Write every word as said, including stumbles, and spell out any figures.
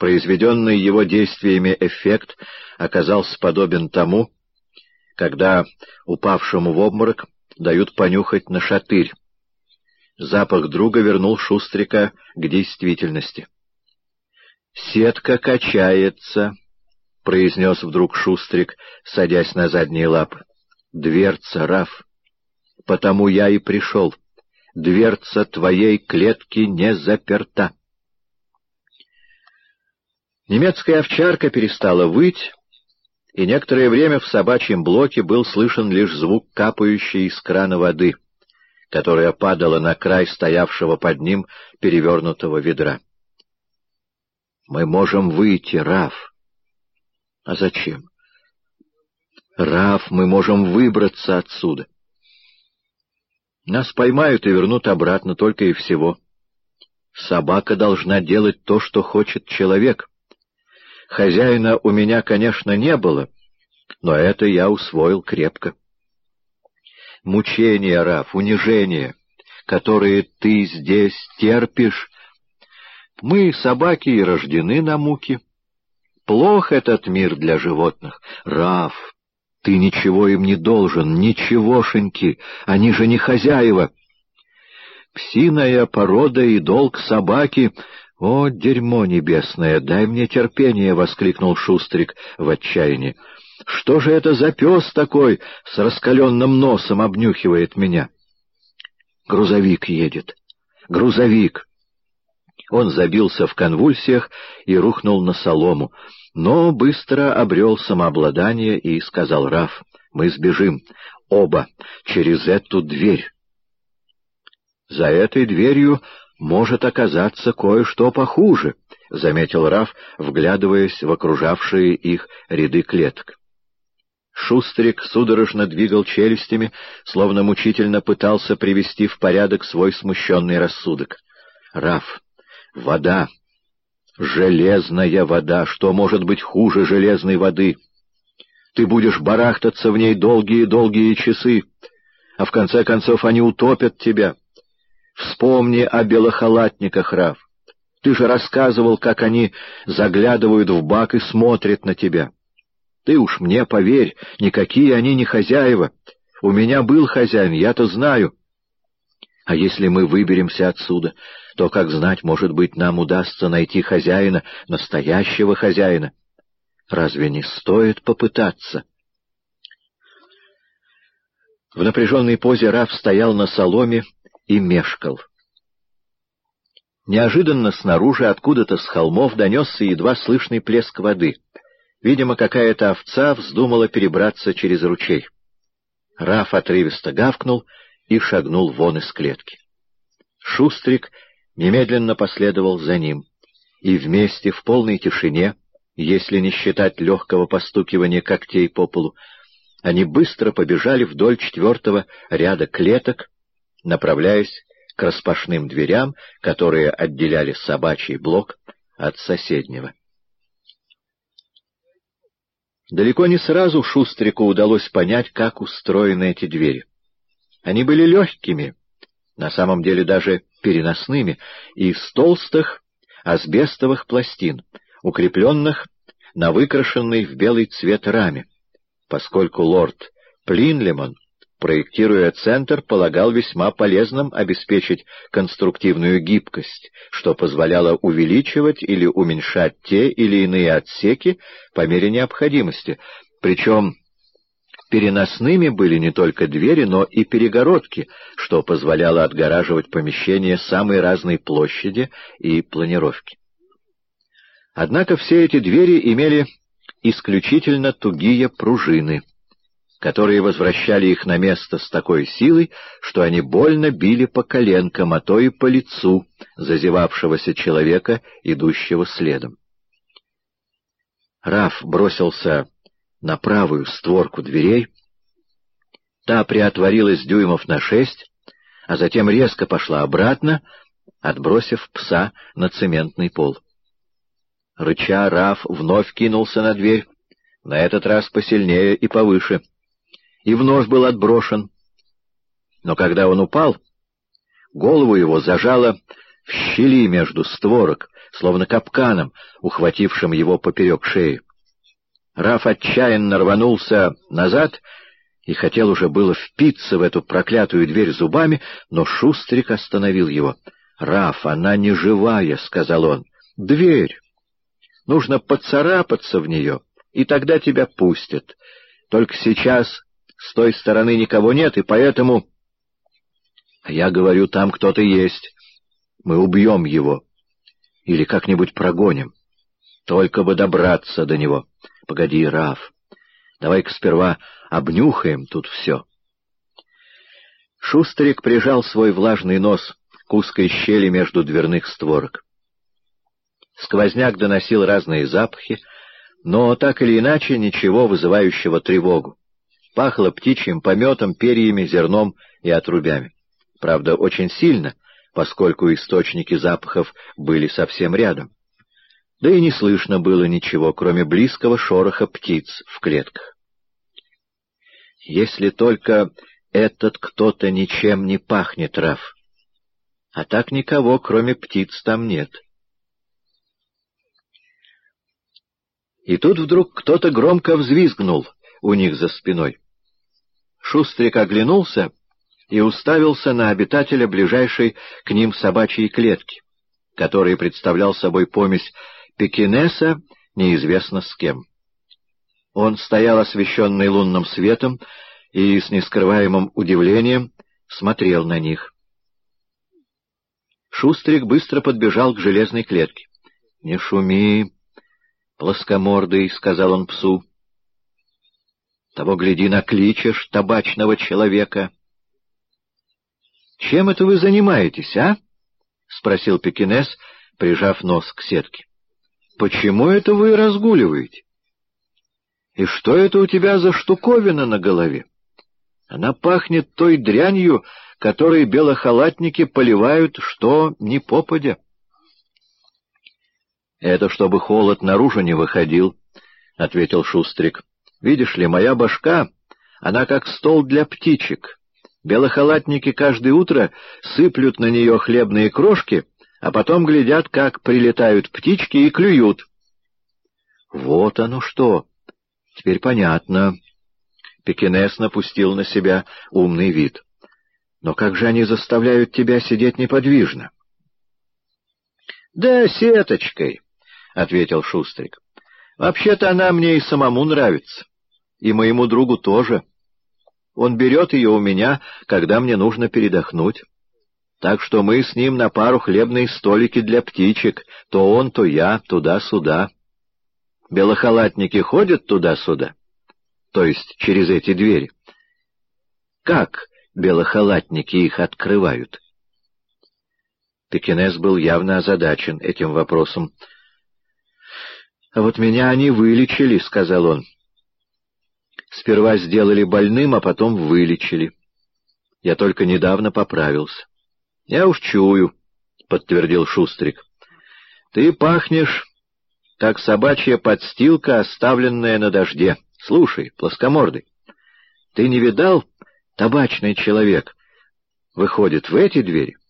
Произведенный его действиями эффект оказался подобен тому, когда упавшему в обморок дают понюхать нашатырь. Запах друга вернул Шустрика к действительности. «Сетка качается», — произнес вдруг Шустрик, садясь на задние лапы. «Дверца, Раф. Потому я и пришел. Дверца твоей клетки не заперта». Немецкая овчарка перестала выть, и некоторое время в собачьем блоке был слышен лишь звук капающей из крана воды, которая падала на край стоявшего под ним перевернутого ведра. «Мы можем выйти, Раф». «А зачем?» «Раф, мы можем выбраться отсюда. Нас поймают и вернут обратно, только и всего. Собака должна делать то, что хочет человек. Хозяина у меня, конечно, не было, но это я усвоил крепко. Мучения, Раф, унижения, которые ты здесь терпишь, мы, собаки, и рождены на муки. Плох этот мир для животных. Раф, ты ничего им не должен, ничегошеньки, они же не хозяева. Псиная порода и долг собаки. О, дерьмо небесное, дай мне терпение, — воскликнул Шустрик в отчаянии. Что же это за пес такой с раскаленным носом обнюхивает меня? Грузовик едет. Грузовик. Он забился в конвульсиях и рухнул на солому, но быстро обрел самообладание и сказал: «Раф, мы сбежим. Оба. Через эту дверь». «За этой дверью может оказаться кое-что похуже», — заметил Раф, вглядываясь в окружавшие их ряды клеток. Шустрик судорожно двигал челюстями, словно мучительно пытался привести в порядок свой смущенный рассудок. «Раф, вода, железная вода, что может быть хуже железной воды? Ты будешь барахтаться в ней долгие-долгие часы, а в конце концов они утопят тебя. Вспомни о белохалатниках, Раф. Ты же рассказывал, как они заглядывают в бак и смотрят на тебя. Ты уж мне поверь, никакие они не хозяева. У меня был хозяин, я-то знаю. А если мы выберемся отсюда, то, как знать, может быть, нам удастся найти хозяина, настоящего хозяина. Разве не стоит попытаться?» В напряженной позе Раф стоял на соломе и мешкал. Неожиданно снаружи, откуда-то с холмов, донесся едва слышный плеск воды. Видимо, какая-то овца вздумала перебраться через ручей. Раф отрывисто гавкнул и шагнул вон из клетки. Шустрик немедленно последовал за ним, и вместе в полной тишине, если не считать легкого постукивания когтей по полу, они быстро побежали вдоль четвертого ряда клеток, направляясь к распашным дверям, которые отделяли собачий блок от соседнего. Далеко не сразу Шустрику удалось понять, как устроены эти двери. Они были легкими, на самом деле даже переносными, из толстых асбестовых пластин, укрепленных на выкрашенной в белый цвет раме, поскольку лорд Плинлемон, проектируя центр, полагал весьма полезным обеспечить конструктивную гибкость, что позволяло увеличивать или уменьшать те или иные отсеки по мере необходимости. Причем переносными были не только двери, но и перегородки, что позволяло отгораживать помещения самой разной площади и планировки. Однако все эти двери имели исключительно тугие пружины, которые возвращали их на место с такой силой, что они больно били по коленкам, а то и по лицу зазевавшегося человека, идущего следом. Раф бросился на правую створку дверей. Та приотворилась дюймов на шесть, а затем резко пошла обратно, отбросив пса на цементный пол. Рыча, Раф вновь кинулся на дверь, на этот раз посильнее и повыше, и вновь был отброшен. Но когда он упал, голову его зажало в щели между створок, словно капканом, ухватившим его поперек шеи. Раф отчаянно рванулся назад и хотел уже было впиться в эту проклятую дверь зубами, но Шустрик остановил его. «Раф, она не живая», — сказал он. «Дверь. Нужно поцарапаться в нее, и тогда тебя пустят. Только сейчас с той стороны никого нет, и поэтому...» «А я говорю, там кто-то есть. Мы убьем его. Или как-нибудь прогоним. Только бы добраться до него. Погоди, Раф, давай-ка сперва обнюхаем тут все». Шустрик прижал свой влажный нос к узкой щели между дверных створок. Сквозняк доносил разные запахи, но так или иначе ничего вызывающего тревогу. Пахло птичьим пометом, перьями, зерном и отрубями. Правда, очень сильно, поскольку источники запахов были совсем рядом. Да и не слышно было ничего, кроме близкого шороха птиц в клетках. Если только этот кто-то ничем не пахнет, Раф. А так никого, кроме птиц, там нет. И тут вдруг кто-то громко взвизгнул у них за спиной. Шустрик оглянулся и уставился на обитателя ближайшей к ним собачьей клетки, который представлял собой помесь пекинеса неизвестно с кем. Он стоял освещенный лунным светом и с нескрываемым удивлением смотрел на них. Шустрик быстро подбежал к железной клетке. — Не шуми, плоскомордый, — сказал он псу. — Того, гляди, накличешь табачного человека. — Чем это вы занимаетесь, а? — спросил пекинес, прижав нос к сетке. — Почему это вы разгуливаете? И что это у тебя за штуковина на голове? Она пахнет той дрянью, которой белохалатники поливают, что ни попадя. — Это чтобы холод наружу не выходил, — ответил Шустрик. — Видишь ли, моя башка, она как стол для птичек. Белохалатники каждое утро сыплют на нее хлебные крошки, а потом глядят, как прилетают птички и клюют. — Вот оно что! Теперь понятно. Пекинес напустил на себя умный вид. Но как же они заставляют тебя сидеть неподвижно? — Да сеточкой, — ответил Шустрик. — Вообще-то она мне и самому нравится. И моему другу тоже. Он берет ее у меня, когда мне нужно передохнуть. Так что мы с ним на пару хлебные столики для птичек. То он, то я, туда-сюда. Белохалатники ходят туда-сюда, то есть через эти двери. Как белохалатники их открывают? Пекинес был явно озадачен этим вопросом. — А вот меня они вылечили, — сказал он. — Сперва сделали больным, а потом вылечили. Я только недавно поправился. — Я уж чую, — подтвердил Шустрик. — Ты пахнешь, как собачья подстилка, оставленная на дожде. Слушай, плоскомордый, ты не видал, табачный человек выходит в эти двери,